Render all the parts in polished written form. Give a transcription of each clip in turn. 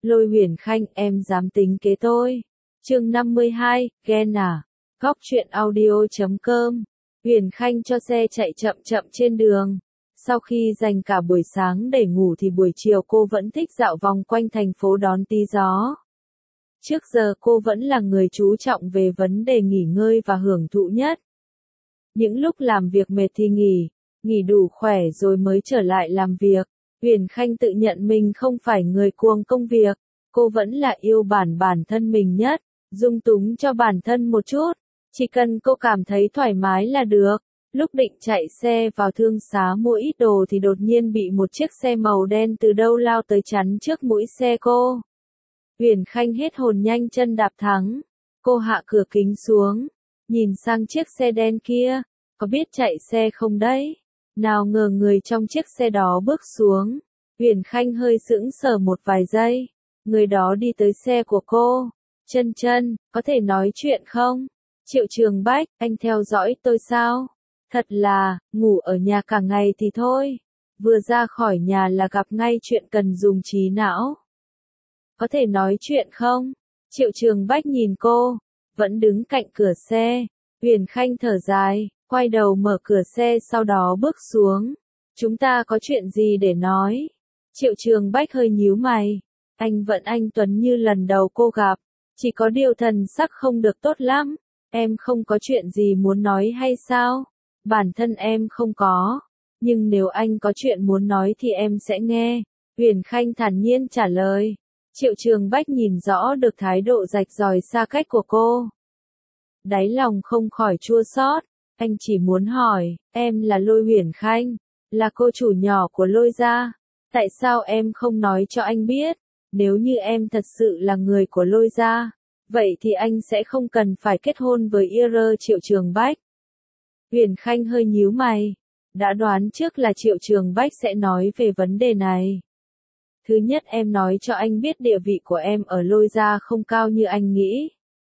Lôi Huyền Khanh, em dám tính kế tôi. Chương 52, ghen à? Góc truyện audio.com. Huyền Khanh cho xe chạy chậm chậm trên đường. Sau khi dành cả buổi sáng để ngủ thì buổi chiều cô vẫn thích dạo vòng quanh thành phố đón tí gió. Trước giờ cô vẫn là người chú trọng về vấn đề nghỉ ngơi và hưởng thụ nhất. Những lúc làm việc mệt thì nghỉ đủ khỏe rồi mới trở lại làm việc. Huyền Khanh tự nhận mình không phải người cuồng công việc, cô vẫn là yêu bản thân mình nhất, dung túng cho bản thân một chút, chỉ cần cô cảm thấy thoải mái là được. Lúc định chạy xe vào thương xá mua ít đồ thì đột nhiên bị một chiếc xe màu đen từ đâu lao tới chắn trước mũi xe cô. Huyền Khanh hết hồn nhanh chân đạp thắng, cô hạ cửa kính xuống, nhìn sang chiếc xe đen kia, có biết chạy xe không đấy? Nào ngờ người trong chiếc xe đó bước xuống. Huyền Khanh hơi sững sờ một vài giây. Người đó đi tới xe của cô. Chân, có thể nói chuyện không? Triệu Trường Bách, anh theo dõi tôi sao? Thật là, ngủ ở nhà cả ngày thì thôi. Vừa ra khỏi nhà là gặp ngay chuyện cần dùng trí não. Có thể nói chuyện không? Triệu Trường Bách nhìn cô, vẫn đứng cạnh cửa xe. Huyền Khanh thở dài, quay đầu mở cửa xe sau đó bước xuống. Chúng ta có chuyện gì để nói? Triệu Trường Bách hơi nhíu mày. Anh vẫn anh tuấn như lần đầu cô gặp. Chỉ có điều thần sắc không được tốt lắm. Em không có chuyện gì muốn nói hay sao? Bản thân em không có. Nhưng nếu anh có chuyện muốn nói thì em sẽ nghe. Huyền Khanh thản nhiên trả lời. Triệu Trường Bách nhìn rõ được thái độ rạch ròi xa cách của cô. Đáy lòng không khỏi chua xót. Anh chỉ muốn hỏi, em là Lôi Huyền Khanh, là cô chủ nhỏ của Lôi gia. Tại sao em không nói cho anh biết? Nếu như em thật sự là người của Lôi gia, vậy thì anh sẽ không cần phải kết hôn với Triệu Trường Bách. Huyền Khanh hơi nhíu mày, đã đoán trước là Triệu Trường Bách sẽ nói về vấn đề này. Thứ nhất, em nói cho anh biết địa vị của em ở Lôi gia không cao như anh nghĩ.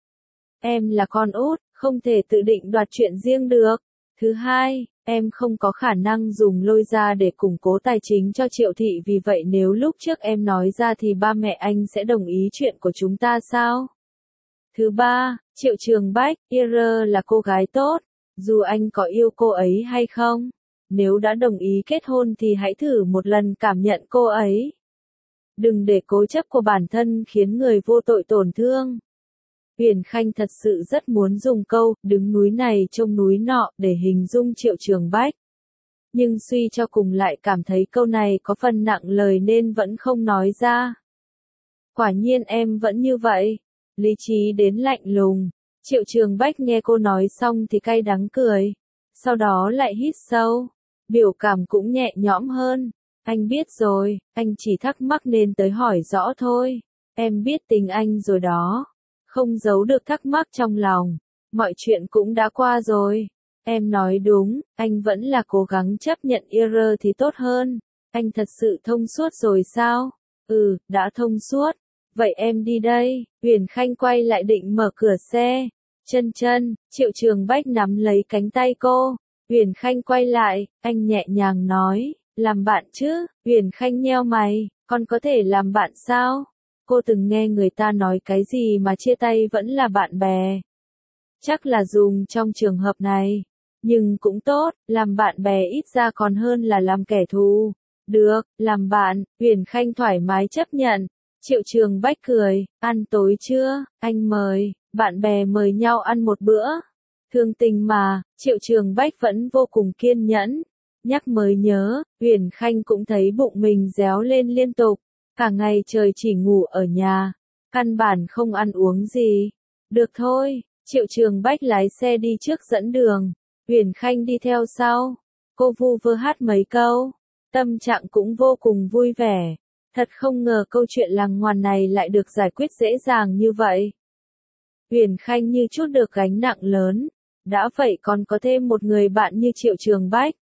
Em là con út, không thể tự định đoạt chuyện riêng được. Thứ hai, em không có khả năng dùng Lôi gia để củng cố tài chính cho Triệu thị, vì vậy nếu lúc trước em nói ra thì ba mẹ anh sẽ đồng ý chuyện của chúng ta sao? Thứ ba, Triệu Trường Bách, là cô gái tốt, dù anh có yêu cô ấy hay không, nếu đã đồng ý kết hôn thì hãy thử một lần cảm nhận cô ấy. Đừng để cố chấp của bản thân khiến người vô tội tổn thương. Huyền Khanh thật sự rất muốn dùng câu, đứng núi này trông núi nọ, để hình dung Triệu Trường Bách. Nhưng suy cho cùng lại cảm thấy câu này có phần nặng lời nên vẫn không nói ra. Quả nhiên em vẫn như vậy. Lý trí đến lạnh lùng. Triệu Trường Bách nghe cô nói xong thì cay đắng cười. Sau đó lại hít sâu. Biểu cảm cũng nhẹ nhõm hơn. Anh biết rồi, anh chỉ thắc mắc nên tới hỏi rõ thôi. Em biết tính anh rồi đó. Không giấu được thắc mắc trong lòng. Mọi chuyện cũng đã qua rồi. Em nói đúng, anh vẫn là cố gắng chấp nhận thì tốt hơn. Anh thật sự thông suốt rồi sao? Ừ, đã thông suốt. Vậy em đi đây. Huyền Khanh quay lại định mở cửa xe. Chân, Triệu Trường Bách nắm lấy cánh tay cô. Huyền Khanh quay lại, anh nhẹ nhàng nói, làm bạn chứ? Huyền Khanh nheo mày, con có thể làm bạn sao? Cô từng nghe người ta nói cái gì mà chia tay vẫn là bạn bè. Chắc là dùng trong trường hợp này. Nhưng cũng tốt, làm bạn bè ít ra còn hơn là làm kẻ thù. Được, làm bạn, Huyền Khanh thoải mái chấp nhận. Triệu Trường Bách cười, ăn tối chưa? Anh mời, bạn bè mời nhau ăn một bữa. Thương tình mà, Triệu Trường Bách vẫn vô cùng kiên nhẫn. Nhắc mới nhớ, Huyền Khanh cũng thấy bụng mình réo lên liên tục. Cả ngày trời chỉ ngủ ở nhà, căn bản không ăn uống gì. Được thôi, Triệu Trường Bách lái xe đi trước dẫn đường. Huyền Khanh đi theo sau. Cô vu vơ hát mấy câu. Tâm trạng cũng vô cùng vui vẻ. Thật không ngờ câu chuyện lằng ngoàn này lại được giải quyết dễ dàng như vậy. Huyền Khanh như chút được gánh nặng lớn. Đã vậy còn có thêm một người bạn như Triệu Trường Bách.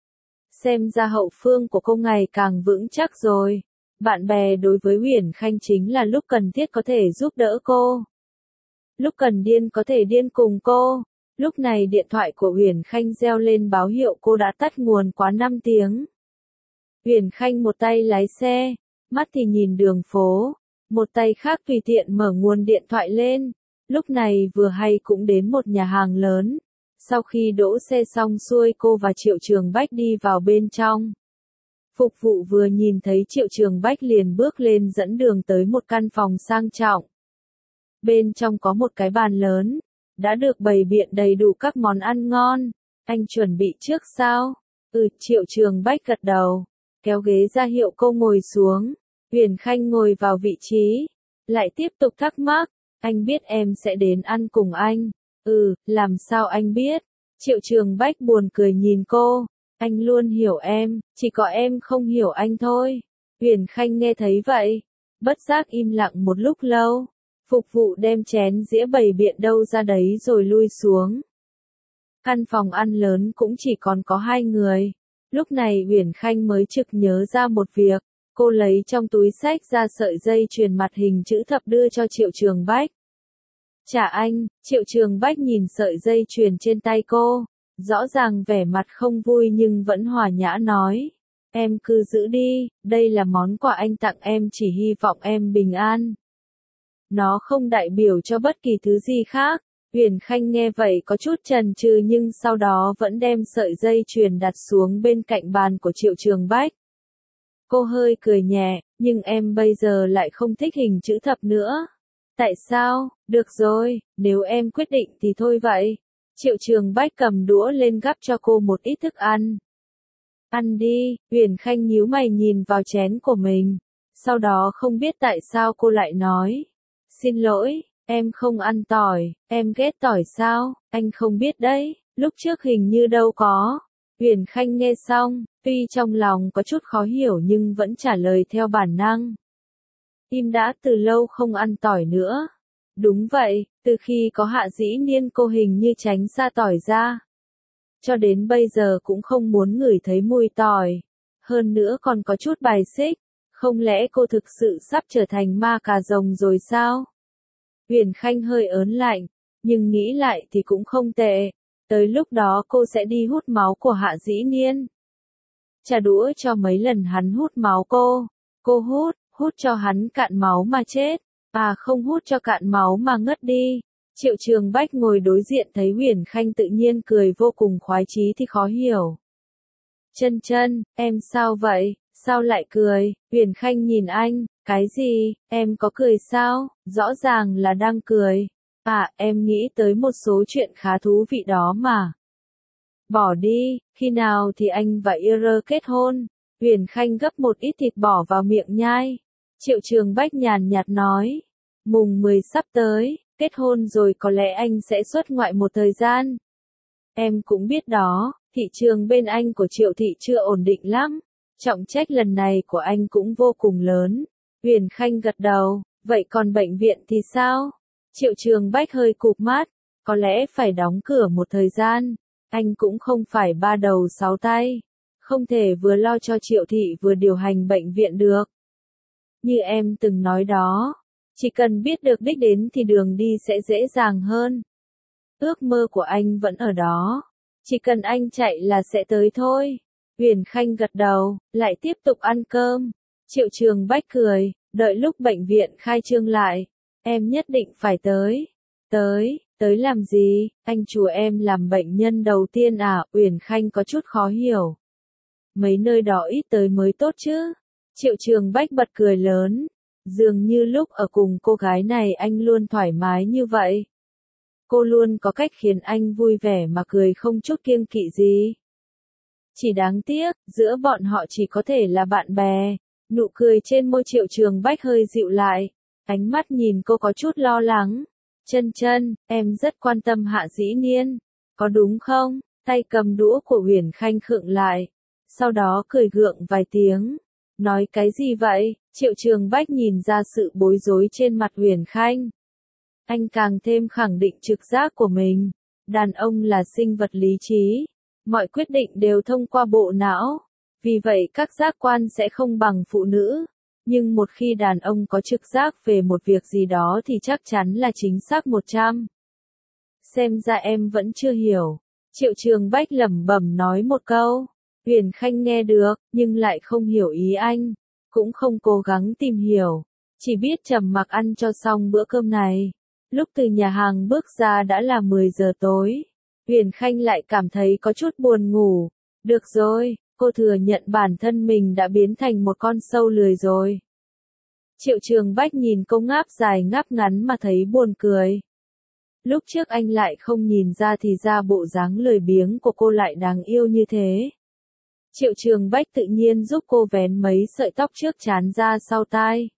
Xem ra hậu phương của cô ngày càng vững chắc rồi. Bạn bè đối với Huyền Khanh chính là lúc cần thiết có thể giúp đỡ cô. Lúc cần điên có thể điên cùng cô. Lúc này điện thoại của Huyền Khanh reo lên báo hiệu cô đã tắt nguồn quá 5 tiếng. Huyền Khanh một tay lái xe, mắt thì nhìn đường phố, một tay khác tùy tiện mở nguồn điện thoại lên. Lúc này vừa hay cũng đến một nhà hàng lớn. Sau khi đỗ xe xong xuôi cô và Triệu Trường Bách đi vào bên trong. Phục vụ vừa nhìn thấy Triệu Trường Bách liền bước lên dẫn đường tới một căn phòng sang trọng. Bên trong có một cái bàn lớn, đã được bày biện đầy đủ các món ăn ngon. Anh chuẩn bị trước sao? Triệu Trường Bách gật đầu, kéo ghế ra hiệu cô ngồi xuống. Huyền Khanh ngồi vào vị trí, lại tiếp tục thắc mắc, anh biết em sẽ đến ăn cùng anh. Làm sao anh biết? Triệu Trường Bách buồn cười nhìn cô, anh luôn hiểu em, chỉ có em không hiểu anh thôi. Huyền Khanh nghe thấy vậy, bất giác im lặng một lúc lâu. Phục vụ đem chén dĩa bày biện đâu ra đấy rồi lui xuống. Căn phòng ăn lớn cũng chỉ còn có 2 người. Lúc này Huyền Khanh mới chực nhớ ra một việc. Cô lấy trong túi xách ra sợi dây chuyền mặt hình chữ thập đưa cho Triệu Trường Bách. Trả anh. Triệu Trường Bách nhìn sợi dây chuyền trên tay cô. Rõ ràng vẻ mặt không vui nhưng vẫn hòa nhã nói. Em cứ giữ đi, đây là món quà anh tặng em, chỉ hy vọng em bình an. Nó không đại biểu cho bất kỳ thứ gì khác. Huyền Khanh nghe vậy có chút chần chừ nhưng sau đó vẫn đem sợi dây chuyền đặt xuống bên cạnh bàn của Triệu Trường Bách. Cô hơi cười nhẹ, nhưng em bây giờ lại không thích hình chữ thập nữa. Tại sao? Được rồi, nếu em quyết định thì thôi vậy. Triệu Trường Bách cầm đũa lên gắp cho cô một ít thức ăn. Ăn đi. Huyền Khanh nhíu mày nhìn vào chén của mình. Sau đó không biết tại sao cô lại nói. Xin lỗi, em không ăn tỏi, em ghét tỏi sao? Anh không biết đấy, lúc trước hình như đâu có. Huyền Khanh nghe xong, tuy trong lòng có chút khó hiểu nhưng vẫn trả lời theo bản năng. Im đã từ lâu không ăn tỏi nữa. Đúng vậy, từ khi có Hạ Dĩ Niên cô hình như tránh xa tỏi ra. Cho đến bây giờ cũng không muốn ngửi thấy mùi tỏi. Hơn nữa còn có chút bài xích. Không lẽ cô thực sự sắp trở thành ma cà rồng rồi sao? Huyền Khanh hơi ớn lạnh, nhưng nghĩ lại thì cũng không tệ. Tới lúc đó cô sẽ đi hút máu của Hạ Dĩ Niên. Trả đũa cho mấy lần hắn hút máu cô. Cô hút cho hắn cạn máu mà chết. Không hút cho cạn máu mà ngất đi. Triệu Trường Bách ngồi đối diện thấy Huyền Khanh tự nhiên cười vô cùng khoái chí thì khó hiểu. Chân, em sao vậy? Sao lại cười? Huyền Khanh nhìn anh, cái gì? Em có cười sao? Rõ ràng là đang cười. Em nghĩ tới một số chuyện khá thú vị đó mà. Bỏ đi, khi nào thì anh và Ira kết hôn? Huyền Khanh gấp một ít thịt bỏ vào miệng nhai. Triệu Trường Bách nhàn nhạt nói. Mùng 10 sắp tới, kết hôn rồi có lẽ anh sẽ xuất ngoại một thời gian. Em cũng biết đó, thị trường bên anh của Triệu thị chưa ổn định lắm. Trọng trách lần này của anh cũng vô cùng lớn. Huyền Khanh gật đầu, vậy còn bệnh viện thì sao? Triệu Trường Bách hơi cụp mắt, có lẽ phải đóng cửa một thời gian. Anh cũng không phải ba đầu sáu tay. Không thể vừa lo cho Triệu thị vừa điều hành bệnh viện được. Như em từng nói đó, chỉ cần biết được đích đến thì đường đi sẽ dễ dàng hơn. Ước mơ của anh vẫn ở đó. Chỉ cần anh chạy là sẽ tới thôi. Huyền Khanh gật đầu, lại tiếp tục ăn cơm. Triệu Trường Bách cười, đợi lúc bệnh viện khai trương lại. Em nhất định phải tới. Tới làm gì? Anh chùa em làm bệnh nhân đầu tiên à? Huyền Khanh có chút khó hiểu. Mấy nơi đó ít tới mới tốt chứ. Triệu Trường Bách bật cười lớn. Dường như lúc ở cùng cô gái này anh luôn thoải mái như vậy. Cô luôn có cách khiến anh vui vẻ mà cười không chút kiêng kỵ gì. Chỉ đáng tiếc, giữa bọn họ chỉ có thể là bạn bè. Nụ cười trên môi Triệu Trường Bách hơi dịu lại. Ánh mắt nhìn cô có chút lo lắng. Chân, em rất quan tâm Hạ Dĩ Niên. Có đúng không? Tay cầm đũa của Huyền Khanh khựng lại. Sau đó cười gượng vài tiếng. Nói cái gì vậy? Triệu Trường Bách nhìn ra sự bối rối trên mặt Huyền Khanh. Anh càng thêm khẳng định trực giác của mình. Đàn ông là sinh vật lý trí. Mọi quyết định đều thông qua bộ não. Vì vậy các giác quan sẽ không bằng phụ nữ. Nhưng một khi đàn ông có trực giác về một việc gì đó thì chắc chắn là chính xác 100. Xem ra em vẫn chưa hiểu. Triệu Trường Bách lẩm bẩm nói một câu. Huyền Khanh nghe được, nhưng lại không hiểu ý anh. Cũng không cố gắng tìm hiểu. Chỉ biết trầm mặc ăn cho xong bữa cơm này. Lúc từ nhà hàng bước ra đã là 10 giờ tối. Huyền Khanh lại cảm thấy có chút buồn ngủ. Được rồi, cô thừa nhận bản thân mình đã biến thành một con sâu lười rồi. Triệu Trường Bách nhìn cô ngáp dài ngáp ngắn mà thấy buồn cười. Lúc trước anh lại không nhìn ra thì ra bộ dáng lười biếng của cô lại đáng yêu như thế. Triệu Trường Bách tự nhiên giúp cô vén mấy sợi tóc trước trán ra sau tai.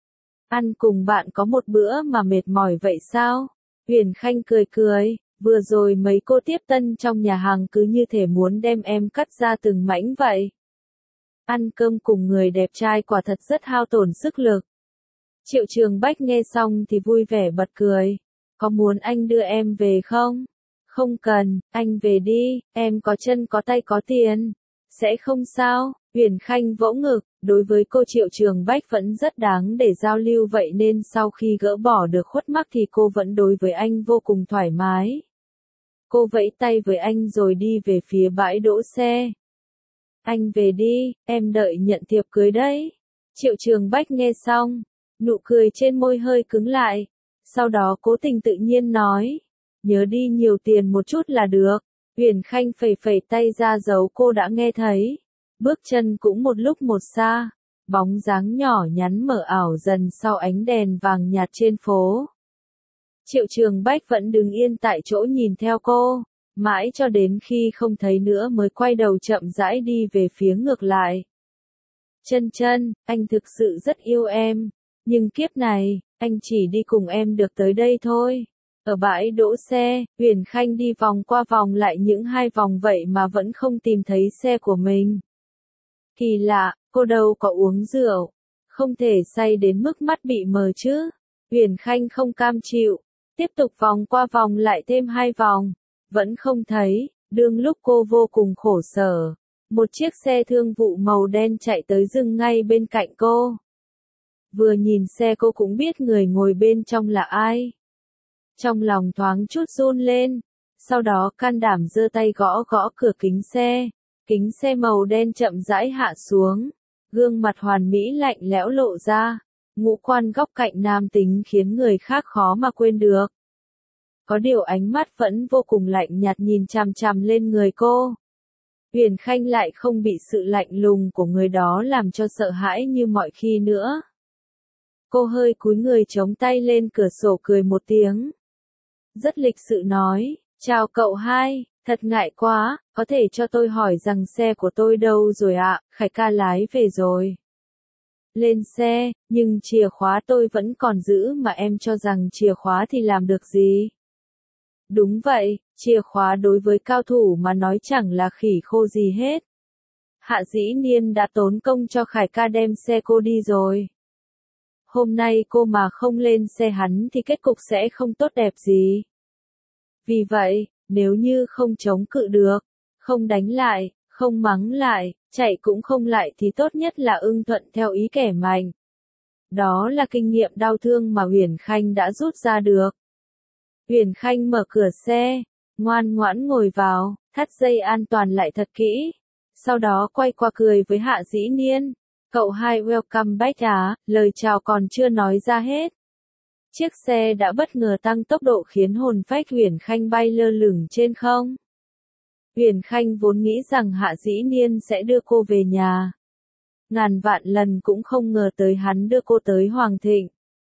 Ăn cùng bạn có một bữa mà mệt mỏi vậy sao? Huyền Khanh cười cười, vừa rồi mấy cô tiếp tân trong nhà hàng cứ như thể muốn đem em cắt ra từng mảnh vậy. Ăn cơm cùng người đẹp trai quả thật rất hao tổn sức lực. Triệu Trường Bách nghe xong thì vui vẻ bật cười. Có muốn anh đưa em về không? Không cần, anh về đi, em có chân có tay có tiền. Sẽ không sao, Huyền Khanh vỗ ngực, đối với cô Triệu Trường Bách vẫn rất đáng để giao lưu vậy nên sau khi gỡ bỏ được khuất mắc thì cô vẫn đối với anh vô cùng thoải mái. Cô vẫy tay với anh rồi đi về phía bãi đỗ xe. Anh về đi, em đợi nhận thiệp cưới đấy. Triệu Trường Bách nghe xong, nụ cười trên môi hơi cứng lại. Sau đó cố tình tự nhiên nói, nhớ đi nhiều tiền một chút là được. Huyền Khanh phẩy phẩy tay ra dấu cô đã nghe thấy. Bước chân cũng một lúc một xa, bóng dáng nhỏ nhắn mờ ảo dần sau ánh đèn vàng nhạt trên phố. Triệu Trường Bách vẫn đứng yên tại chỗ nhìn theo cô, mãi cho đến khi không thấy nữa mới quay đầu chậm rãi đi về phía ngược lại. Chân chân, anh thực sự rất yêu em, nhưng kiếp này, anh chỉ đi cùng em được tới đây thôi. Ở bãi đỗ xe, Huyền Khanh đi vòng qua vòng lại những 2 vòng vậy mà vẫn không tìm thấy xe của mình. Kỳ lạ, cô đâu có uống rượu, không thể say đến mức mắt bị mờ chứ. Huyền Khanh không cam chịu, tiếp tục vòng qua vòng lại thêm 2 vòng, vẫn không thấy. Đương lúc cô vô cùng khổ sở, một chiếc xe thương vụ màu đen chạy tới dừng ngay bên cạnh cô. Vừa nhìn xe cô cũng biết người ngồi bên trong là ai. Trong lòng thoáng chút run lên, sau đó can đảm giơ tay gõ gõ cửa kính xe màu đen chậm rãi hạ xuống, gương mặt hoàn mỹ lạnh lẽo lộ ra, ngũ quan góc cạnh nam tính khiến người khác khó mà quên được. Có điều ánh mắt vẫn vô cùng lạnh nhạt nhìn chằm chằm lên người cô. Huyền Khanh lại không bị sự lạnh lùng của người đó làm cho sợ hãi như mọi khi nữa. Cô hơi cúi người chống tay lên cửa sổ cười một tiếng. Rất lịch sự nói, chào cậu hai, thật ngại quá, có thể cho tôi hỏi rằng xe của tôi đâu rồi ạ, Khải ca lái về rồi. Lên xe, nhưng chìa khóa tôi vẫn còn giữ mà em cho rằng chìa khóa thì làm được gì? Đúng vậy, chìa khóa đối với cao thủ mà nói chẳng là khỉ khô gì hết. Hạ Dĩ Niên đã tốn công cho Khải ca đem xe cô đi rồi. Hôm nay cô mà không lên xe hắn thì kết cục sẽ không tốt đẹp gì. Vì vậy, nếu như không chống cự được, không đánh lại, không mắng lại, chạy cũng không lại thì tốt nhất là ưng thuận theo ý kẻ mạnh. Đó là kinh nghiệm đau thương mà Huyền Khanh đã rút ra được. Huyền Khanh mở cửa xe, ngoan ngoãn ngồi vào, thắt dây an toàn lại thật kỹ. Sau đó quay qua cười với Hạ Dĩ Niên. Cậu hai welcome back à, lời chào còn chưa nói ra hết. Chiếc xe đã bất ngờ tăng tốc độ khiến hồn phách Huyền Khanh bay lơ lửng trên không. Huyền Khanh vốn nghĩ rằng Hạ Dĩ Niên sẽ đưa cô về nhà. Ngàn vạn lần cũng không ngờ tới hắn đưa cô tới Hoàng Thịnh.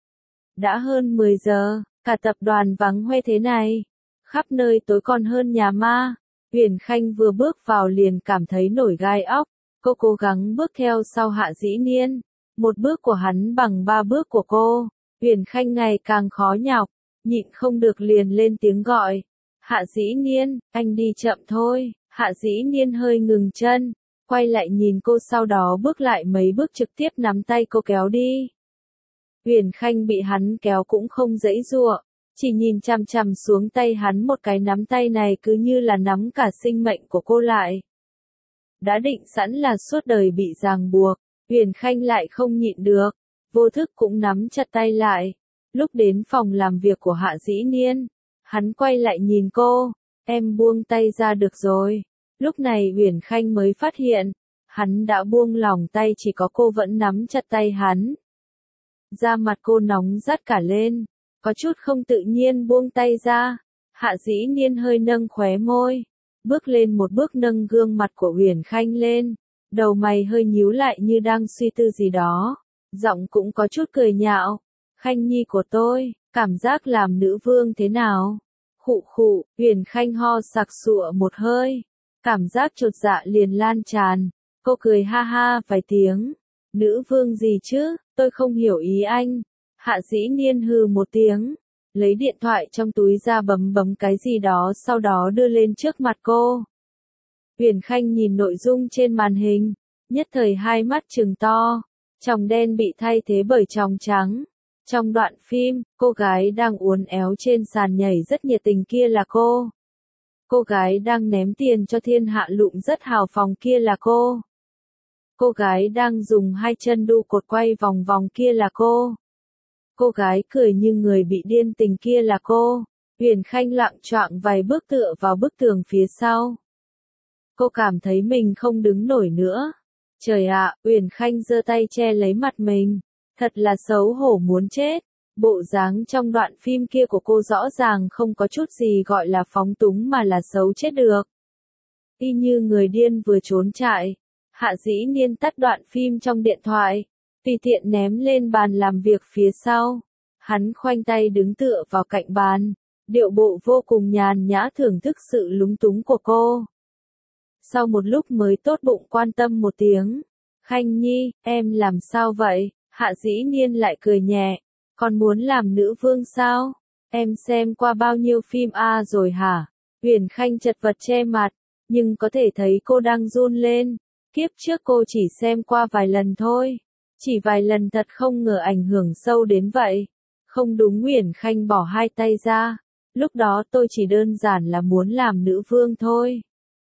Đã hơn 10 giờ, cả tập đoàn vắng hoe thế này. Khắp nơi tối còn hơn nhà ma. Huyền Khanh vừa bước vào liền cảm thấy nổi gai óc. Cô cố gắng bước theo sau Hạ Dĩ Niên. Một bước của hắn bằng 3 bước của cô. Huyền Khanh ngày càng khó nhọc, nhịn không được liền lên tiếng gọi. Hạ Dĩ Niên, anh đi chậm thôi. Hạ Dĩ Niên hơi ngừng chân, quay lại nhìn cô sau đó bước lại mấy bước trực tiếp nắm tay cô kéo đi. Huyền Khanh bị hắn kéo cũng không giãy giụa, chỉ nhìn chằm chằm xuống tay hắn một cái nắm tay này cứ như là nắm cả sinh mệnh của cô lại. Đã định sẵn là suốt đời bị ràng buộc, Huyền Khanh lại không nhịn được, vô thức cũng nắm chặt tay lại. Lúc đến phòng làm việc của Hạ Dĩ Niên, hắn quay lại nhìn cô, em buông tay ra được rồi. Lúc này Huyền Khanh mới phát hiện, hắn đã buông lỏng tay chỉ có cô vẫn nắm chặt tay hắn. Da mặt cô nóng rát cả lên, có chút không tự nhiên buông tay ra. Hạ Dĩ Niên hơi nâng khóe môi, bước lên một bước nâng gương mặt của Uyển Khanh lên, đầu mày hơi nhíu lại như đang suy tư gì đó, giọng cũng có chút cười nhạo. Khanh nhi của tôi, cảm giác làm nữ vương thế nào? Khụ khụ, Uyển Khanh ho sặc sụa một hơi, cảm giác chột dạ liền lan tràn, cô cười ha ha vài tiếng. Nữ vương gì chứ, tôi không hiểu ý anh. Hạ Dĩ Niên hừ một tiếng, lấy điện thoại trong túi ra bấm bấm cái gì đó sau đó đưa lên trước mặt cô. Uyển Khanh nhìn nội dung trên màn hình, nhất thời hai mắt trừng to, tròng đen bị thay thế bởi tròng trắng. Trong đoạn phim, cô gái đang uốn éo trên sàn nhảy rất nhiệt tình kia là cô. Cô gái đang ném tiền cho thiên hạ lụm rất hào phóng kia là cô. Cô gái đang dùng hai chân đu cột quay vòng vòng kia là cô. Cô gái cười như người bị điên tình kia là cô. Uyển Khanh loạng choạng vài bước tựa vào bức tường phía sau. Cô cảm thấy mình không đứng nổi nữa. Trời ạ, Uyển Khanh giơ tay che lấy mặt mình. Thật là xấu hổ muốn chết. Bộ dáng trong đoạn phim kia của cô rõ ràng không có chút gì gọi là phóng túng mà là xấu chết được. Y như người điên vừa trốn chạy. Hạ Dĩ Niên tắt đoạn phim trong điện thoại, tùy tiện ném lên bàn làm việc phía sau. Hắn khoanh tay đứng tựa vào cạnh bàn, điệu bộ vô cùng nhàn nhã thưởng thức sự lúng túng của cô. Sau một lúc mới tốt bụng quan tâm một tiếng. Khanh nhi, em làm sao vậy? Hạ Dĩ Niên lại cười nhẹ. Còn muốn làm nữ vương sao? Em xem qua bao nhiêu phim A rồi hả? Uyển Khanh chật vật che mặt, nhưng có thể thấy cô đang run lên. Kiếp trước cô chỉ xem qua vài lần thôi. Chỉ vài lần thật không ngờ ảnh hưởng sâu đến vậy. Không đúng, Uyển Khanh bỏ hai tay ra. Lúc đó tôi chỉ đơn giản là muốn làm nữ vương thôi.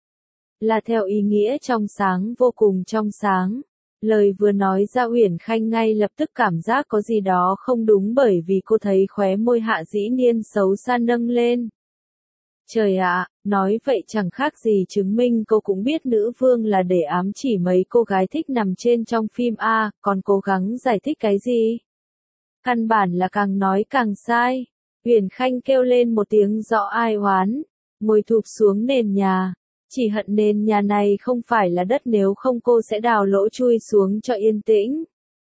Là theo ý nghĩa trong sáng, vô cùng trong sáng. Lời vừa nói ra Uyển Khanh ngay lập tức cảm giác có gì đó không đúng bởi vì cô thấy khóe môi Hạ Dĩ Niên xấu xa nâng lên. Trời ạ, nói vậy chẳng khác gì chứng minh cô cũng biết nữ vương là để ám chỉ mấy cô gái thích nằm trên trong phim A, còn cố gắng giải thích cái gì? Căn bản là càng nói càng sai. Uyển Khanh kêu lên một tiếng rõ ai oán, ngồi thụp xuống nền nhà. Chỉ hận nền nhà này không phải là đất, nếu không cô sẽ đào lỗ chui xuống cho yên tĩnh.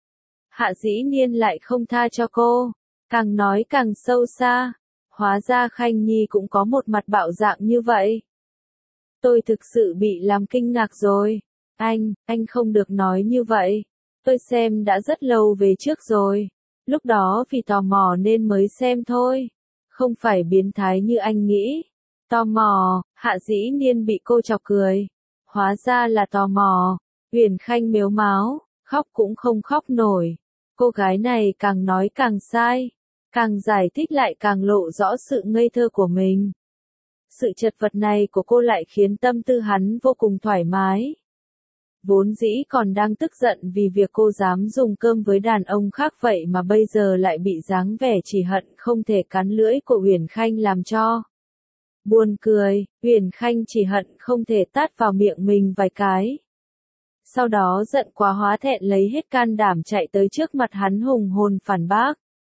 Hạ Dĩ Niên lại không tha cho cô, càng nói càng sâu xa. Hóa ra Khanh nhi cũng có một mặt bạo dạn như vậy. Tôi thực sự bị làm kinh ngạc rồi. Anh không được nói như vậy. Tôi xem đã rất lâu về trước rồi. Lúc đó vì tò mò nên mới xem thôi. Không phải biến thái như anh nghĩ. Tò mò, Hạ Dĩ Niên bị cô chọc cười. Hóa ra là tò mò. Uyển Khanh mếu máo, khóc cũng không khóc nổi. Cô gái này càng nói càng sai. Càng giải thích lại càng lộ rõ sự ngây thơ của mình. Sự chật vật này của cô lại khiến tâm tư hắn vô cùng thoải mái. Vốn dĩ còn đang tức giận vì việc cô dám dùng cơm với đàn ông khác vậy mà bây giờ lại bị dáng vẻ chỉ hận không thể cắn lưỡi của Uyển Khanh làm cho. Buồn cười, Uyển Khanh chỉ hận không thể tát vào miệng mình vài cái. Sau đó giận quá hóa thẹn lấy hết can đảm chạy tới trước mặt hắn hùng hồn phản bác.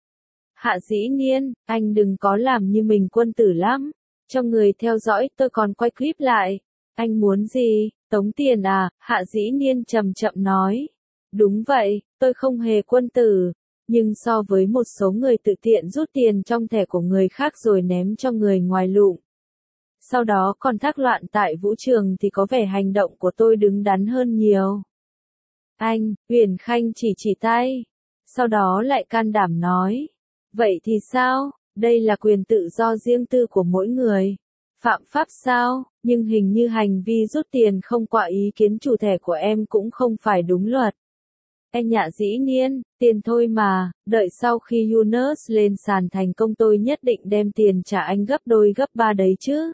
Hạ Dĩ Niên, anh đừng có làm như mình quân tử lắm. Cho người theo dõi tôi còn quay clip lại. Anh muốn gì, tống tiền à? Hạ Dĩ Niên chậm chậm nói. Đúng vậy, tôi không hề quân tử. Nhưng so với một số người tự tiện rút tiền trong thẻ của người khác rồi ném cho người ngoài lụm. Sau đó còn thác loạn tại vũ trường thì có vẻ hành động của tôi đứng đắn hơn nhiều. Anh, Uyển Khanh chỉ tay. Sau đó lại can đảm nói. Vậy thì sao? Đây là quyền tự do riêng tư của mỗi người. Phạm pháp sao? Nhưng hình như hành vi rút tiền không qua ý kiến chủ thẻ của em cũng không phải đúng luật. Em Hạ Dĩ Niên, tiền thôi mà, đợi sau khi Yunus lên sàn thành công tôi nhất định đem tiền trả anh gấp đôi gấp ba đấy chứ.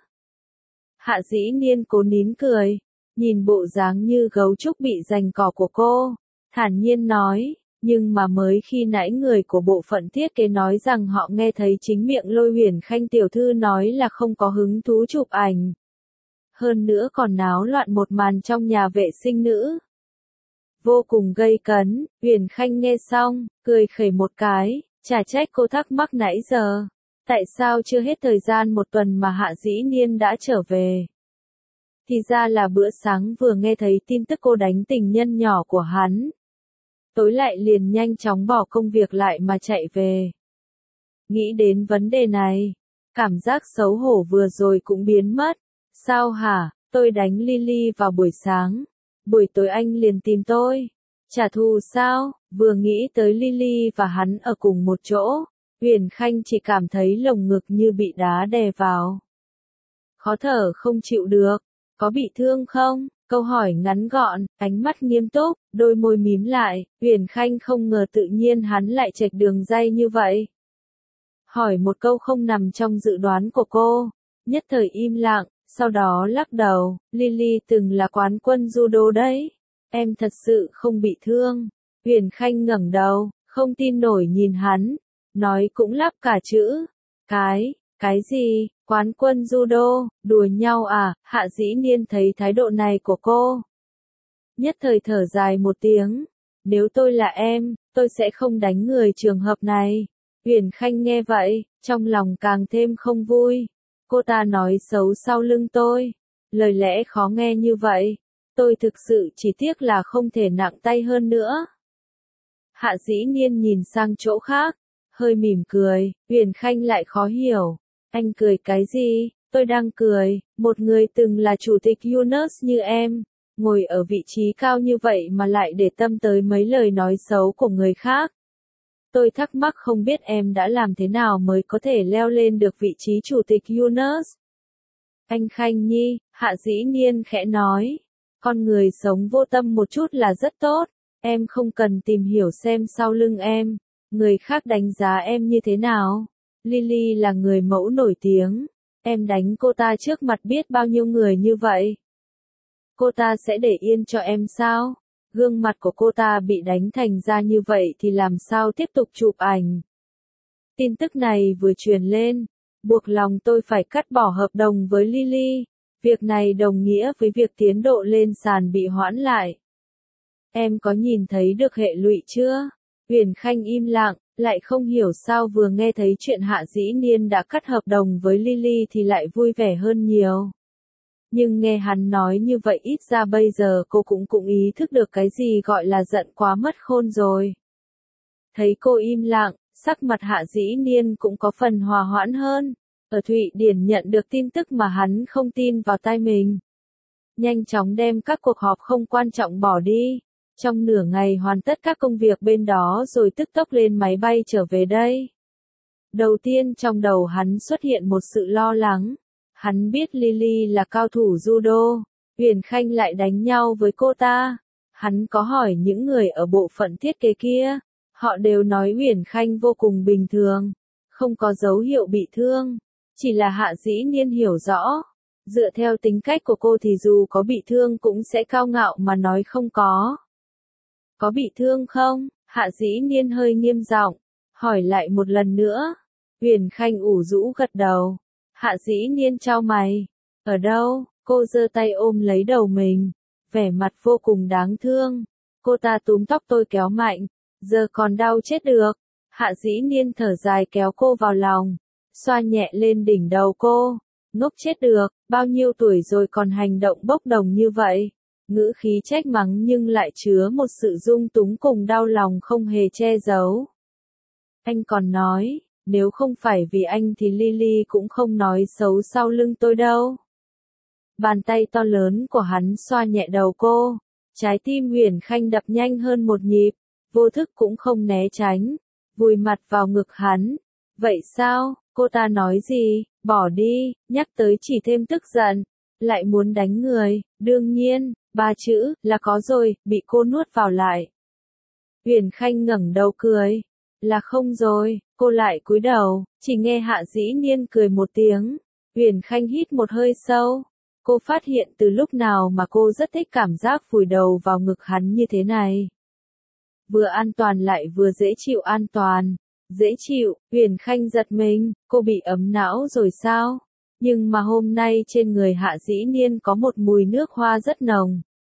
Hạ Dĩ Niên cố nín cười, nhìn bộ dáng như gấu trúc bị giành cỏ của cô, thản nhiên nói. Nhưng mà mới khi nãy người của bộ phận thiết kế nói rằng họ nghe thấy chính miệng Lôi Uyển Khanh tiểu thư nói là không có hứng thú chụp ảnh. Hơn nữa còn náo loạn một màn trong nhà vệ sinh nữ. vô cùng gây cấn. Huyền Khanh nghe xong, cười khẩy một cái, chả trách cô thắc mắc nãy giờ. Tại sao chưa hết thời gian một tuần mà Hạ Dĩ Niên đã trở về? Thì ra là bữa sáng vừa nghe thấy tin tức cô đánh tình nhân nhỏ của hắn. Tối lại liền nhanh chóng bỏ công việc lại mà chạy về. Nghĩ đến vấn đề này, cảm giác xấu hổ vừa rồi cũng biến mất. Sao hả, tôi đánh Lily vào buổi sáng, buổi tối anh liền tìm tôi. Trả thù sao? Vừa nghĩ tới Lily và hắn ở cùng một chỗ, Huyền Khanh chỉ cảm thấy lồng ngực như bị đá đè vào. Khó thở không chịu được, có bị thương không? Câu hỏi ngắn gọn, ánh mắt nghiêm túc, đôi môi mím lại, Huyền Khanh không ngờ tự nhiên hắn lại chệch đường ray như vậy. Hỏi một câu không nằm trong dự đoán của cô, nhất thời im lặng, sau đó lắc đầu, Lily từng là quán quân judo đấy. Em thật sự không bị thương. Huyền Khanh ngẩng đầu, không tin nổi nhìn hắn, nói cũng lắp cả chữ. Cái gì, quán quân judo, đùa nhau à? Hạ Dĩ Niên thấy thái độ này của cô, nhất thời thở dài một tiếng. Nếu tôi là em, tôi sẽ không đánh người trường hợp này. Huyền Khanh nghe vậy, trong lòng càng thêm không vui. Cô ta nói xấu sau lưng tôi. Lời lẽ khó nghe như vậy. Tôi thực sự chỉ tiếc là không thể nặng tay hơn nữa. Hạ Dĩ Niên nhìn sang chỗ khác, hơi mỉm cười, Huyền Khanh lại khó hiểu. Anh cười cái gì? Tôi đang cười, một người từng là chủ tịch Yunus như em, ngồi ở vị trí cao như vậy mà lại để tâm tới mấy lời nói xấu của người khác. Tôi thắc mắc không biết em đã làm thế nào mới có thể leo lên được vị trí chủ tịch Yunus. Anh Khanh Nhi, Hạ Dĩ Niên khẽ nói, con người sống vô tâm một chút là rất tốt, em không cần tìm hiểu xem sau lưng em, người khác đánh giá em như thế nào. Lily là người mẫu nổi tiếng, em đánh cô ta trước mặt biết bao nhiêu người như vậy. Cô ta sẽ để yên cho em sao? Gương mặt của cô ta bị đánh thành ra như vậy thì làm sao tiếp tục chụp ảnh? Tin tức này vừa truyền lên, buộc lòng tôi phải cắt bỏ hợp đồng với Lily. Việc này đồng nghĩa với việc tiến độ lên sàn bị hoãn lại. Em có nhìn thấy được hệ lụy chưa? Huyền Khanh im lặng, lại không hiểu sao vừa nghe thấy chuyện Hạ Dĩ Niên đã cắt hợp đồng với Lily thì lại vui vẻ hơn nhiều. Nhưng nghe hắn nói như vậy ít ra bây giờ cô cũng ý thức được cái gì gọi là giận quá mất khôn rồi. Thấy cô im lặng, sắc mặt Hạ Dĩ Niên cũng có phần hòa hoãn hơn. Ở Thụy Điển nhận được tin tức mà hắn không tin vào tai mình. Nhanh chóng đem các cuộc họp không quan trọng bỏ đi. Trong nửa ngày hoàn tất các công việc bên đó rồi tức tốc lên máy bay trở về đây. Đầu tiên trong đầu hắn xuất hiện một sự lo lắng. Hắn biết Lily là cao thủ judo, Huyền Khanh lại đánh nhau với cô ta. Hắn có hỏi những người ở bộ phận thiết kế kia, họ đều nói Huyền Khanh vô cùng bình thường, không có dấu hiệu bị thương. Chỉ là Hạ Dĩ Niên hiểu rõ, dựa theo tính cách của cô thì dù có bị thương cũng sẽ cao ngạo mà nói không có. Có bị thương không? Hạ Dĩ Niên hơi nghiêm giọng, hỏi lại một lần nữa. Huyền Khanh ủ rũ gật đầu. Hạ Dĩ Niên chau mày. Ở đâu? Cô giơ tay ôm lấy đầu mình, vẻ mặt vô cùng đáng thương. Cô ta túm tóc tôi kéo mạnh, giờ còn đau chết được. Hạ Dĩ Niên thở dài kéo cô vào lòng, xoa nhẹ lên đỉnh đầu cô. Ngốc chết được, bao nhiêu tuổi rồi còn hành động bốc đồng như vậy. Ngữ khí trách mắng nhưng lại chứa một sự dung túng cùng đau lòng không hề che giấu. Anh còn nói, nếu không phải vì anh thì Lily cũng không nói xấu sau lưng tôi đâu. Bàn tay to lớn của hắn xoa nhẹ đầu cô, trái tim Huyền Khanh đập nhanh hơn một nhịp, vô thức cũng không né tránh, vùi mặt vào ngực hắn. Vậy sao, cô ta nói gì, bỏ đi, nhắc tới chỉ thêm tức giận, lại muốn đánh người, đương nhiên, ba chữ, là có rồi, bị cô nuốt vào lại. Huyền Khanh ngẩng đầu cười, là không rồi, cô lại cúi đầu, chỉ nghe Hạ Dĩ Niên cười một tiếng. Huyền Khanh hít một hơi sâu, cô phát hiện từ lúc nào mà cô rất thích cảm giác vùi đầu vào ngực hắn như thế này. Vừa an toàn lại vừa dễ chịu an toàn. Dễ chịu, Huyền Khanh giật mình, cô bị ấm não rồi sao? Nhưng mà hôm nay trên người Hạ Dĩ Niên có một mùi nước hoa rất nồng.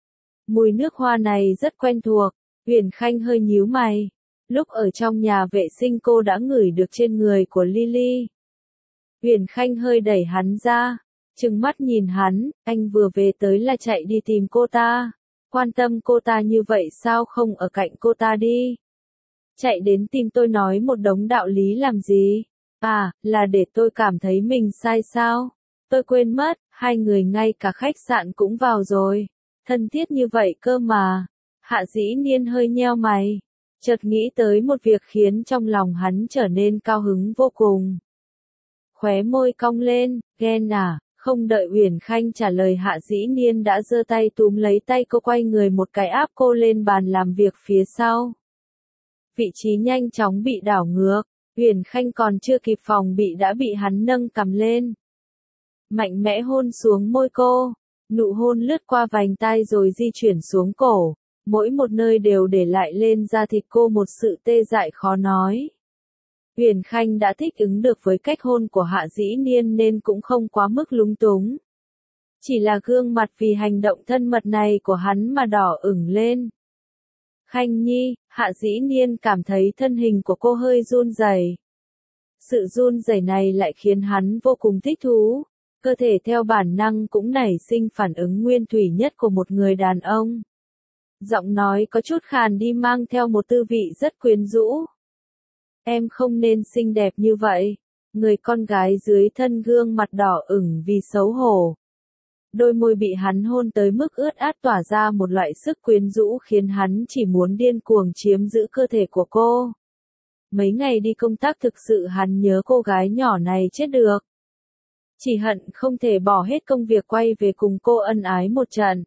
Mùi nước hoa này rất quen thuộc, Huyền Khanh hơi nhíu mày. Lúc ở trong nhà vệ sinh cô đã ngửi được trên người của Lily. Huyền Khanh hơi đẩy hắn ra, trừng mắt nhìn hắn, anh vừa về tới là chạy đi tìm cô ta. Quan tâm cô ta như vậy sao không ở cạnh cô ta đi? Chạy đến tìm tôi nói một đống đạo lý làm gì? À, là để tôi cảm thấy mình sai sao? Tôi quên mất, hai người ngay cả khách sạn cũng vào rồi. Thân thiết như vậy cơ mà. Hạ Dĩ Niên hơi nheo mày. Chợt nghĩ tới một việc khiến trong lòng hắn trở nên cao hứng vô cùng. Khóe môi cong lên, ghen à? Không đợi Huyền Khanh trả lời Hạ Dĩ Niên đã giơ tay túm lấy tay cô quay người một cái áp cô lên bàn làm việc phía sau. Vị trí nhanh chóng bị đảo ngược, Huyền Khanh còn chưa kịp phòng bị đã bị hắn nâng cằm lên. Mạnh mẽ hôn xuống môi cô, nụ hôn lướt qua vành tai rồi di chuyển xuống cổ, mỗi một nơi đều để lại lên da thịt cô một sự tê dại khó nói. Huyền Khanh đã thích ứng được với cách hôn của Hạ Dĩ Niên nên cũng không quá mức lúng túng. Chỉ là gương mặt vì hành động thân mật này của hắn mà đỏ ửng lên. Khanh Nhi, Hạ Dĩ Niên cảm thấy thân hình của cô hơi run rẩy. Sự run rẩy này lại khiến hắn vô cùng thích thú. Cơ thể theo bản năng cũng nảy sinh phản ứng nguyên thủy nhất của một người đàn ông. Giọng nói có chút khàn đi mang theo một tư vị rất quyến rũ. Em không nên xinh đẹp như vậy. Người con gái dưới thân gương mặt đỏ ửng vì xấu hổ. Đôi môi bị hắn hôn tới mức ướt át tỏa ra một loại sức quyến rũ khiến hắn chỉ muốn điên cuồng chiếm giữ cơ thể của cô. Mấy ngày đi công tác thực sự hắn nhớ cô gái nhỏ này chết được. Chỉ hận không thể bỏ hết công việc quay về cùng cô ân ái một trận.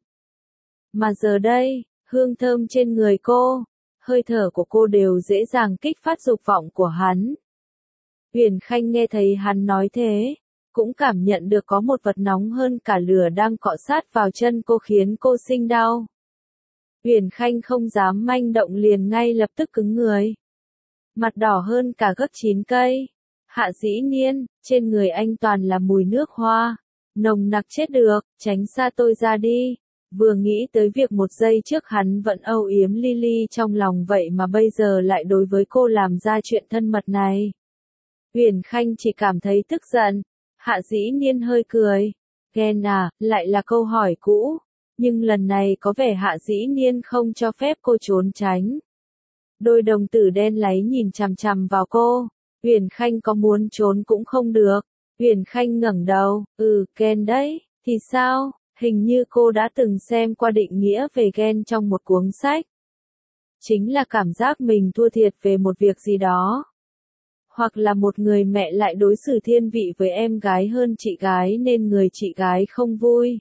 Mà giờ đây, hương thơm trên người cô, hơi thở của cô đều dễ dàng kích phát dục vọng của hắn. Huyền Khanh nghe thấy hắn nói thế, cũng cảm nhận được có một vật nóng hơn cả lửa đang cọ sát vào chân cô khiến cô sinh đau. Huyền Khanh không dám manh động liền ngay lập tức cứng người. Mặt đỏ hơn cả gấc 9 cây. Hạ Dĩ Niên, trên người anh toàn là mùi nước hoa. Nồng nặc chết được, tránh xa tôi ra đi. Vừa nghĩ tới việc một giây trước hắn vẫn âu yếm Lily trong lòng vậy mà bây giờ lại đối với cô làm ra chuyện thân mật này. Huyền Khanh chỉ cảm thấy tức giận. Hạ Dĩ Niên hơi cười. Ghen à, lại là câu hỏi cũ. Nhưng lần này có vẻ Hạ Dĩ Niên không cho phép cô trốn tránh. Đôi đồng tử đen láy nhìn chằm chằm vào cô. Huyền Khanh có muốn trốn cũng không được. Huyền Khanh ngẩng đầu, ghen đấy, thì sao? Hình như cô đã từng xem qua định nghĩa về ghen trong một cuốn sách. Chính là cảm giác mình thua thiệt về một việc gì đó. Hoặc là một người mẹ lại đối xử thiên vị với em gái hơn chị gái nên người chị gái không vui.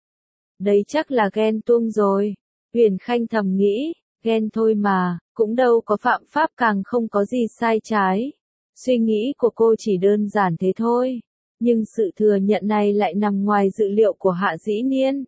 Đấy chắc là ghen tuông rồi. Huyền Khanh thầm nghĩ, ghen thôi mà, cũng đâu có phạm pháp càng không có gì sai trái. Suy nghĩ của cô chỉ đơn giản thế thôi. Nhưng sự thừa nhận này lại nằm ngoài dự liệu của Hạ Dĩ Niên.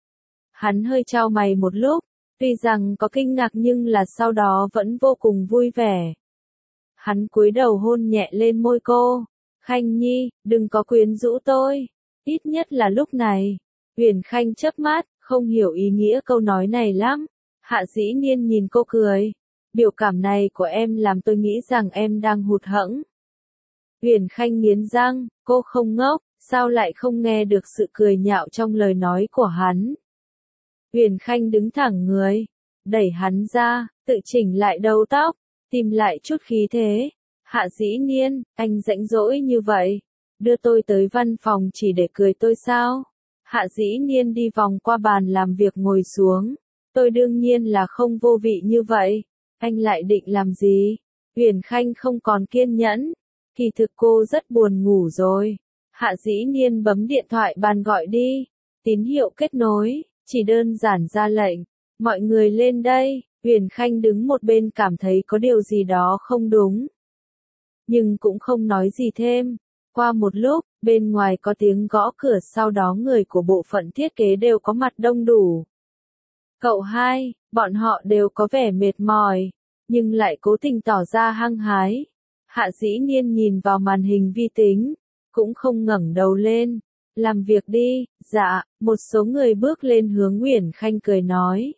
Hắn hơi chau mày một lúc, tuy rằng có kinh ngạc nhưng là sau đó vẫn vô cùng vui vẻ. Hắn cúi đầu hôn nhẹ lên môi cô. Khanh Nhi, đừng có quyến rũ tôi. Ít nhất là lúc này. Huyền Khanh chớp mắt, không hiểu ý nghĩa câu nói này lắm. Hạ Dĩ Niên nhìn cô cười. Biểu cảm này của em làm tôi nghĩ rằng em đang hụt hẫng. Huyền Khanh nghiến răng, cô không ngốc, sao lại không nghe được sự cười nhạo trong lời nói của hắn. Huyền Khanh đứng thẳng người, đẩy hắn ra, tự chỉnh lại đầu tóc, tìm lại chút khí thế. Hạ Dĩ Niên, anh rãnh rỗi như vậy, đưa tôi tới văn phòng chỉ để cười tôi sao? Hạ Dĩ Niên đi vòng qua bàn làm việc ngồi xuống. Tôi đương nhiên là không vô vị như vậy. Anh lại định làm gì? Huyền Khanh không còn kiên nhẫn. Kỳ thực cô rất buồn ngủ rồi. Hạ Dĩ Niên bấm điện thoại bàn gọi đi. Tín hiệu kết nối, chỉ đơn giản ra lệnh. Mọi người lên đây. Huyền Khanh đứng một bên cảm thấy có điều gì đó không đúng. Nhưng cũng không nói gì thêm. Qua một lúc, bên ngoài có tiếng gõ cửa sau đó người của bộ phận thiết kế đều có mặt đông đủ. Cậu hai, bọn họ đều có vẻ mệt mỏi, nhưng lại cố tình tỏ ra hăng hái. Hạ Dĩ Niên nhìn vào màn hình vi tính, cũng không ngẩng đầu lên. Làm việc đi, dạ, một số người bước lên hướng Huyền Khanh cười nói.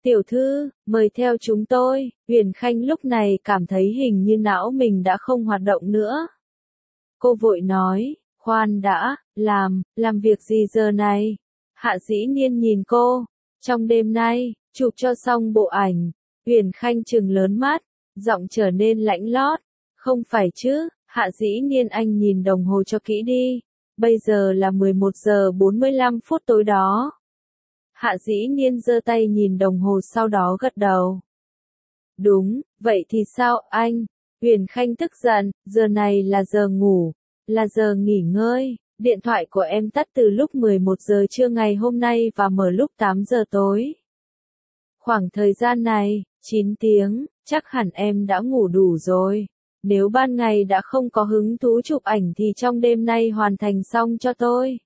Tiểu thư, mời theo chúng tôi. Huyền Khanh lúc này cảm thấy hình như não mình đã không hoạt động nữa. Cô vội nói, khoan đã, làm việc gì giờ này? Hạ Dĩ Niên nhìn cô, trong đêm nay, chụp cho xong bộ ảnh. Huyền Khanh trừng lớn mắt, giọng trở nên lãnh lót. Không phải chứ, Hạ Dĩ Niên anh nhìn đồng hồ cho kỹ đi. Bây giờ là 11 giờ 45 phút tối đó. Hạ Dĩ Niên giơ tay nhìn đồng hồ sau đó gật đầu. Đúng, vậy thì sao anh? Huyền Khanh tức giận, giờ này là giờ ngủ, là giờ nghỉ ngơi. Điện thoại của em tắt từ lúc 11 giờ trưa ngày hôm nay và mở lúc 8 giờ tối. Khoảng thời gian này, 9 tiếng, chắc hẳn em đã ngủ đủ rồi. Nếu ban ngày đã không có hứng thú chụp ảnh thì trong đêm nay hoàn thành xong cho tôi.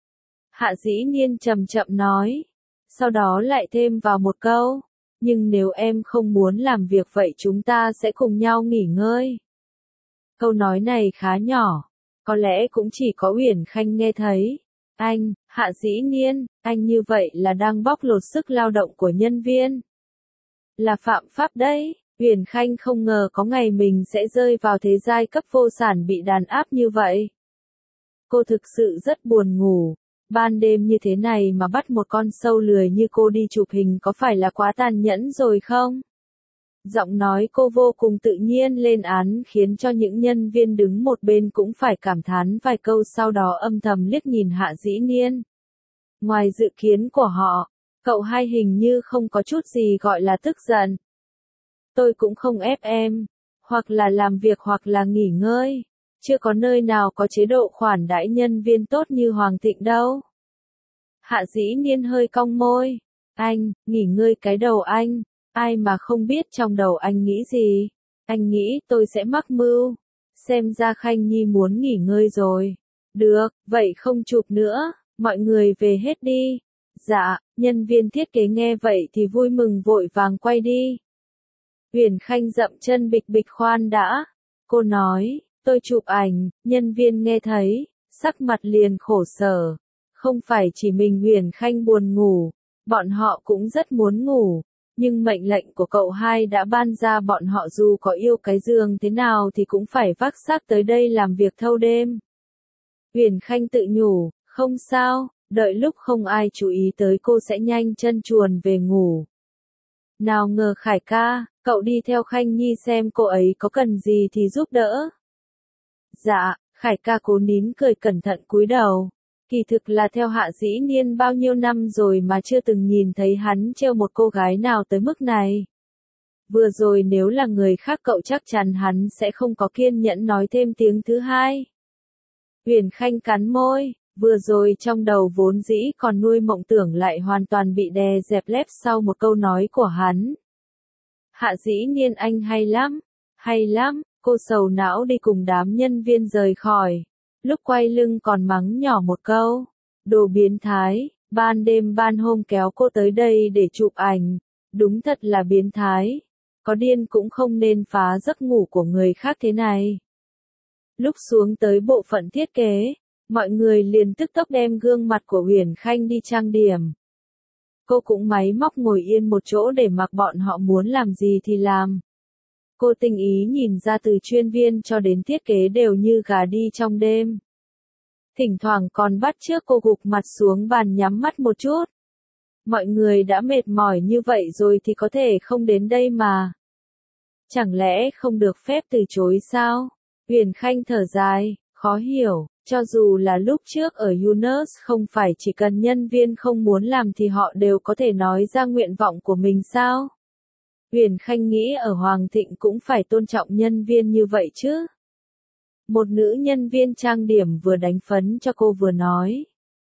Hạ Dĩ Niên chậm chậm nói. Sau đó lại thêm vào một câu. Nhưng nếu em không muốn làm việc vậy chúng ta sẽ cùng nhau nghỉ ngơi. Câu nói này khá nhỏ. Có lẽ cũng chỉ có Uyển Khanh nghe thấy. Anh, Hạ Dĩ Niên, anh như vậy là đang bóc lột sức lao động của nhân viên. Là phạm pháp đấy. Uyển Khanh không ngờ có ngày mình sẽ rơi vào thế giai cấp vô sản bị đàn áp như vậy. Cô thực sự rất buồn ngủ. Ban đêm như thế này mà bắt một con sâu lười như cô đi chụp hình có phải là quá tàn nhẫn rồi không? Giọng nói cô vô cùng tự nhiên lên án khiến cho những nhân viên đứng một bên cũng phải cảm thán vài câu sau đó âm thầm liếc nhìn Hạ Dĩ Niên. Ngoài dự kiến của họ, cậu hai hình như không có chút gì gọi là tức giận. Tôi cũng không ép em, hoặc là làm việc hoặc là nghỉ ngơi. Chưa có nơi nào có chế độ khoản đãi nhân viên tốt như Hoàng Thịnh đâu. Hạ Dĩ Niên hơi cong môi. Anh, nghỉ ngơi cái đầu anh. Ai mà không biết trong đầu anh nghĩ gì. Anh nghĩ tôi sẽ mắc mưu. Xem ra Khanh Nhi muốn nghỉ ngơi rồi. Được, vậy không chụp nữa. Mọi người về hết đi. Dạ, nhân viên thiết kế nghe vậy thì vui mừng vội vàng quay đi. Huyền Khanh dậm chân bịch bịch khoan đã. Cô nói, tôi chụp ảnh, nhân viên nghe thấy, sắc mặt liền khổ sở. Không phải chỉ mình Huyền Khanh buồn ngủ, bọn họ cũng rất muốn ngủ. Nhưng mệnh lệnh của cậu hai đã ban ra bọn họ dù có yêu cái giường thế nào thì cũng phải vác xác tới đây làm việc thâu đêm. Huyền Khanh tự nhủ, không sao, đợi lúc không ai chú ý tới cô sẽ nhanh chân chuồn về ngủ. Nào ngờ Khải ca, cậu đi theo Khanh Nhi xem cô ấy có cần gì thì giúp đỡ. Dạ, Khải ca cố nín cười cẩn thận cúi đầu. Kỳ thực là theo Hạ Dĩ Niên bao nhiêu năm rồi mà chưa từng nhìn thấy hắn trêu một cô gái nào tới mức này. Vừa rồi nếu là người khác cậu chắc chắn hắn sẽ không có kiên nhẫn nói thêm tiếng thứ hai. Huyền Khanh cắn môi, vừa rồi trong đầu vốn dĩ còn nuôi mộng tưởng lại hoàn toàn bị đè dẹp lép sau một câu nói của hắn. Hạ Dĩ Niên anh hay lắm, cô sầu não đi cùng đám nhân viên rời khỏi. Lúc quay lưng còn mắng nhỏ một câu, đồ biến thái, ban đêm ban hôm kéo cô tới đây để chụp ảnh, đúng thật là biến thái, có điên cũng không nên phá giấc ngủ của người khác thế này. Lúc xuống tới bộ phận thiết kế, mọi người liền tức tốc đem gương mặt của Huyền Khanh đi trang điểm. Cô cũng máy móc ngồi yên một chỗ để mặc bọn họ muốn làm gì thì làm. Cô tinh ý nhìn ra từ chuyên viên cho đến thiết kế đều như gà đi trong đêm. Thỉnh thoảng còn bắt chước cô gục mặt xuống bàn nhắm mắt một chút. Mọi người đã mệt mỏi như vậy rồi thì có thể không đến đây mà. Chẳng lẽ không được phép từ chối sao? Huyền Khanh thở dài, khó hiểu, cho dù là lúc trước ở Yunus không phải chỉ cần nhân viên không muốn làm thì họ đều có thể nói ra nguyện vọng của mình sao? Huyền Khanh nghĩ ở Hoàng Thịnh cũng phải tôn trọng nhân viên như vậy chứ. Một nữ nhân viên trang điểm vừa đánh phấn cho cô vừa nói.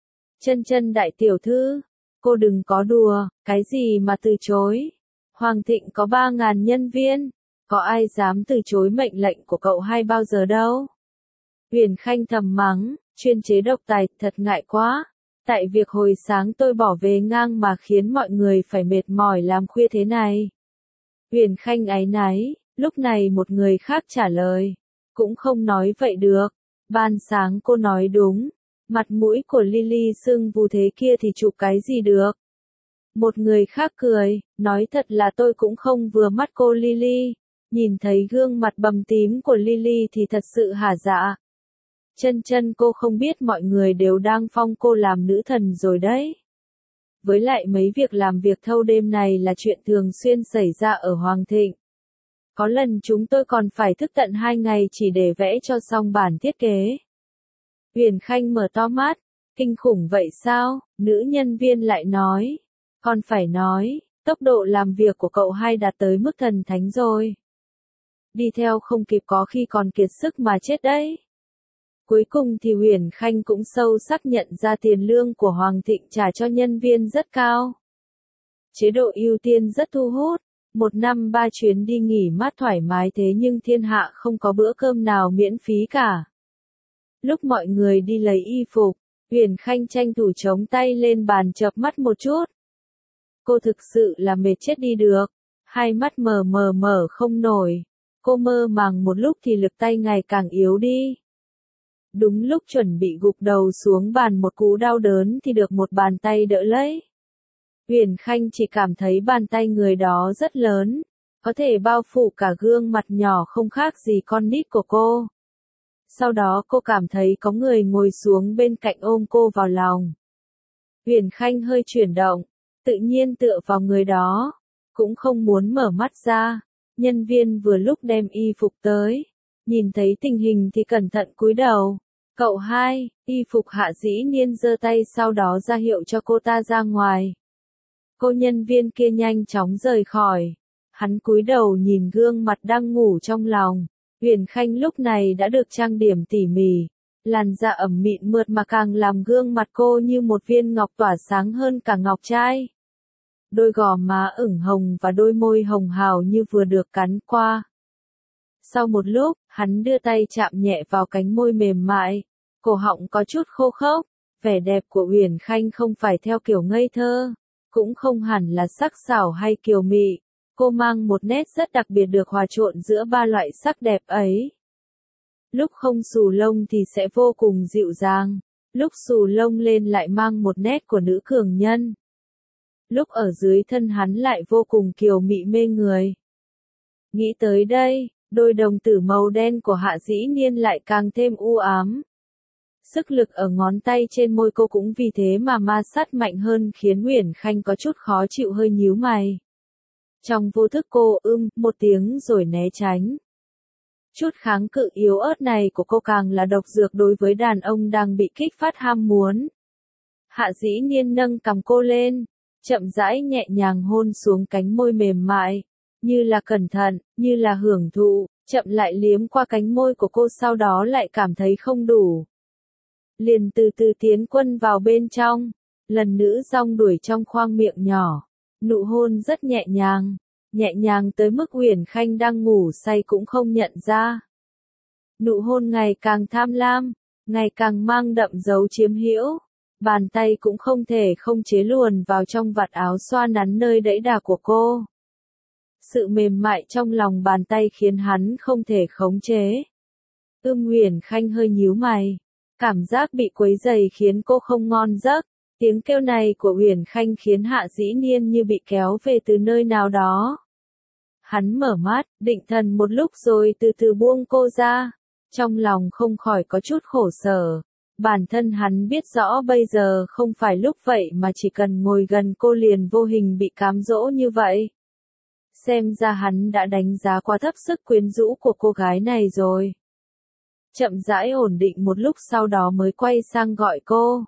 Chân đại tiểu thư, cô đừng có đùa, cái gì mà từ chối. Hoàng Thịnh có 3.000 nhân viên, có ai dám từ chối mệnh lệnh của cậu hai bao giờ đâu. Huyền Khanh thầm mắng, chuyên chế độc tài thật ngại quá. Tại việc hồi sáng tôi bỏ về ngang mà khiến mọi người phải mệt mỏi làm khuya thế này. Huyền Khanh áy náy, lúc này một người khác trả lời. Cũng không nói vậy được. Ban sáng cô nói đúng. Mặt mũi của Lily sưng vù thế kia thì chụp cái gì được. Một người khác cười, nói thật là tôi cũng không vừa mắt cô Lily. Nhìn thấy gương mặt bầm tím của Lily thì thật sự hả dạ. Chân chân cô không biết mọi người đều đang phong cô làm nữ thần rồi đấy. Với lại mấy việc làm việc thâu đêm này là chuyện thường xuyên xảy ra ở Hoàng Thịnh. Có lần chúng tôi còn phải thức tận 2 ngày chỉ để vẽ cho xong bản thiết kế. Huyền Khanh mở to mắt, kinh khủng vậy sao? Nữ nhân viên lại nói. Còn phải nói, tốc độ làm việc của cậu hai đạt tới mức thần thánh rồi. Đi theo không kịp có khi còn kiệt sức mà chết đấy. Cuối cùng thì Huyền Khanh cũng sâu sắc nhận ra tiền lương của Hoàng Thịnh trả cho nhân viên rất cao. Chế độ ưu tiên rất thu hút, 1 năm 3 chuyến đi nghỉ mát thoải mái thế nhưng thiên hạ không có bữa cơm nào miễn phí cả. Lúc mọi người đi lấy y phục, Huyền Khanh tranh thủ chống tay lên bàn chợp mắt một chút. Cô thực sự là mệt chết đi được, hai mắt mở không nổi. Cô mơ màng một lúc thì lực tay ngày càng yếu đi. Đúng lúc chuẩn bị gục đầu xuống bàn một cú đau đớn thì được một bàn tay đỡ lấy. Huyền Khanh chỉ cảm thấy bàn tay người đó rất lớn, có thể bao phủ cả gương mặt nhỏ không khác gì con nít của cô. Sau đó cô cảm thấy có người ngồi xuống bên cạnh ôm cô vào lòng. Huyền Khanh hơi chuyển động, tự nhiên tựa vào người đó, cũng không muốn mở mắt ra. Nhân viên vừa lúc đem y phục tới, nhìn thấy tình hình thì cẩn thận cúi đầu. Cậu hai, y phục Hạ Dĩ Niên giơ tay sau đó ra hiệu cho cô ta ra ngoài. Cô nhân viên kia nhanh chóng rời khỏi. Hắn cúi đầu nhìn gương mặt đang ngủ trong lòng. Huyền Khanh lúc này đã được trang điểm tỉ mỉ. Làn da ẩm mịn mượt mà càng làm gương mặt cô như một viên ngọc tỏa sáng hơn cả ngọc trai. Đôi gò má ửng hồng và đôi môi hồng hào như vừa được cắn qua. Sau một lúc, hắn đưa tay chạm nhẹ vào cánh môi mềm mại. Cổ họng có chút khô khốc. Vẻ đẹp của Huyền Khanh không phải theo kiểu ngây thơ, cũng không hẳn là sắc sảo hay kiều mị. Cô mang một nét rất đặc biệt được hòa trộn giữa ba loại sắc đẹp ấy. Lúc không xù lông thì sẽ vô cùng dịu dàng, lúc xù lông lên lại mang một nét của nữ cường nhân. Lúc ở dưới thân hắn lại vô cùng kiều mị mê người. Nghĩ tới đây, đôi đồng tử màu đen của Hạ Dĩ Niên lại càng thêm u ám. Sức lực ở ngón tay trên môi cô cũng vì thế mà ma sát mạnh hơn khiến Huyền Khanh có chút khó chịu hơi nhíu mày. Trong vô thức cô một tiếng rồi né tránh. Chút kháng cự yếu ớt này của cô càng là độc dược đối với đàn ông đang bị kích phát ham muốn. Hạ Dĩ Niên nâng cằm cô lên, chậm rãi nhẹ nhàng hôn xuống cánh môi mềm mại, như là cẩn thận, như là hưởng thụ, chậm lại liếm qua cánh môi của cô sau đó lại cảm thấy không đủ. Liền từ từ tiến quân vào bên trong, lần nữ rong đuổi trong khoang miệng nhỏ, nụ hôn rất nhẹ nhàng tới mức Huyền Khanh đang ngủ say cũng không nhận ra. Nụ hôn ngày càng tham lam, ngày càng mang đậm dấu chiếm hữu, bàn tay cũng không thể không chế luồn vào trong vạt áo xoa nắn nơi đẫy đà của cô. Sự mềm mại trong lòng bàn tay khiến hắn không thể khống chế. Huyền Khanh hơi nhíu mày. Cảm giác bị quấy rầy khiến cô không ngon giấc. Tiếng kêu này của Huyền Khanh khiến Hạ Dĩ Niên như bị kéo về từ nơi nào đó. Hắn mở mắt, định thần một lúc rồi từ từ buông cô ra. Trong lòng không khỏi có chút khổ sở. Bản thân hắn biết rõ bây giờ không phải lúc vậy mà chỉ cần ngồi gần cô liền vô hình bị cám dỗ như vậy. Xem ra hắn đã đánh giá quá thấp sức quyến rũ của cô gái này rồi. Chậm rãi ổn định một lúc sau đó mới quay sang gọi cô.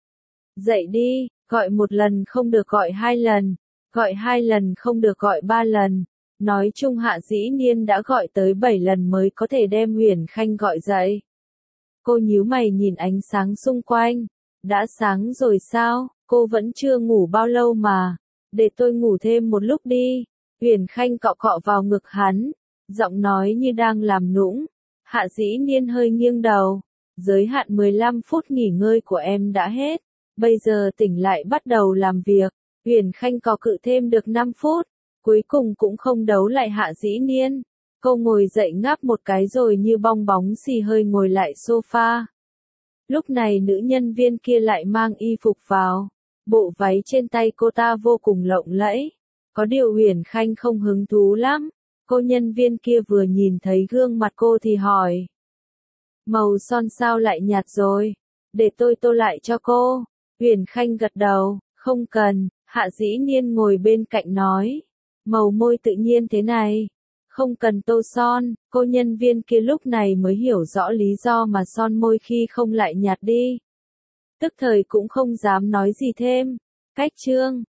Dậy đi, gọi một lần không được gọi 2 lần, gọi 2 lần không được gọi 3 lần. Nói chung Hạ Dĩ Niên đã gọi tới 7 lần mới có thể đem Huyền Khanh gọi dậy. Cô nhíu mày nhìn ánh sáng xung quanh. Đã sáng rồi sao, cô vẫn chưa ngủ bao lâu mà. Để tôi ngủ thêm một lúc đi. Huyền Khanh cọ cọ vào ngực hắn, giọng nói như đang làm nũng. Hạ Dĩ Niên hơi nghiêng đầu. Giới hạn 15 phút nghỉ ngơi của em đã hết. Bây giờ tỉnh lại bắt đầu làm việc. Huyền Khanh cọ cự thêm được 5 phút. Cuối cùng cũng không đấu lại Hạ Dĩ Niên. Cô ngồi dậy ngáp một cái rồi như bong bóng xì hơi ngồi lại sofa. Lúc này nữ nhân viên kia lại mang y phục vào. Bộ váy trên tay cô ta vô cùng lộng lẫy. Có điều Huyền Khanh không hứng thú lắm. Cô nhân viên kia vừa nhìn thấy gương mặt cô thì hỏi. Màu son sao lại nhạt rồi? Để tôi tô lại cho cô. Huyền Khanh gật đầu, không cần. Hạ Dĩ Nhiên ngồi bên cạnh nói. Màu môi tự nhiên thế này. Không cần tô son. Cô nhân viên kia lúc này mới hiểu rõ lý do mà son môi khi không lại nhạt đi. Tức thời cũng không dám nói gì thêm. Cách chương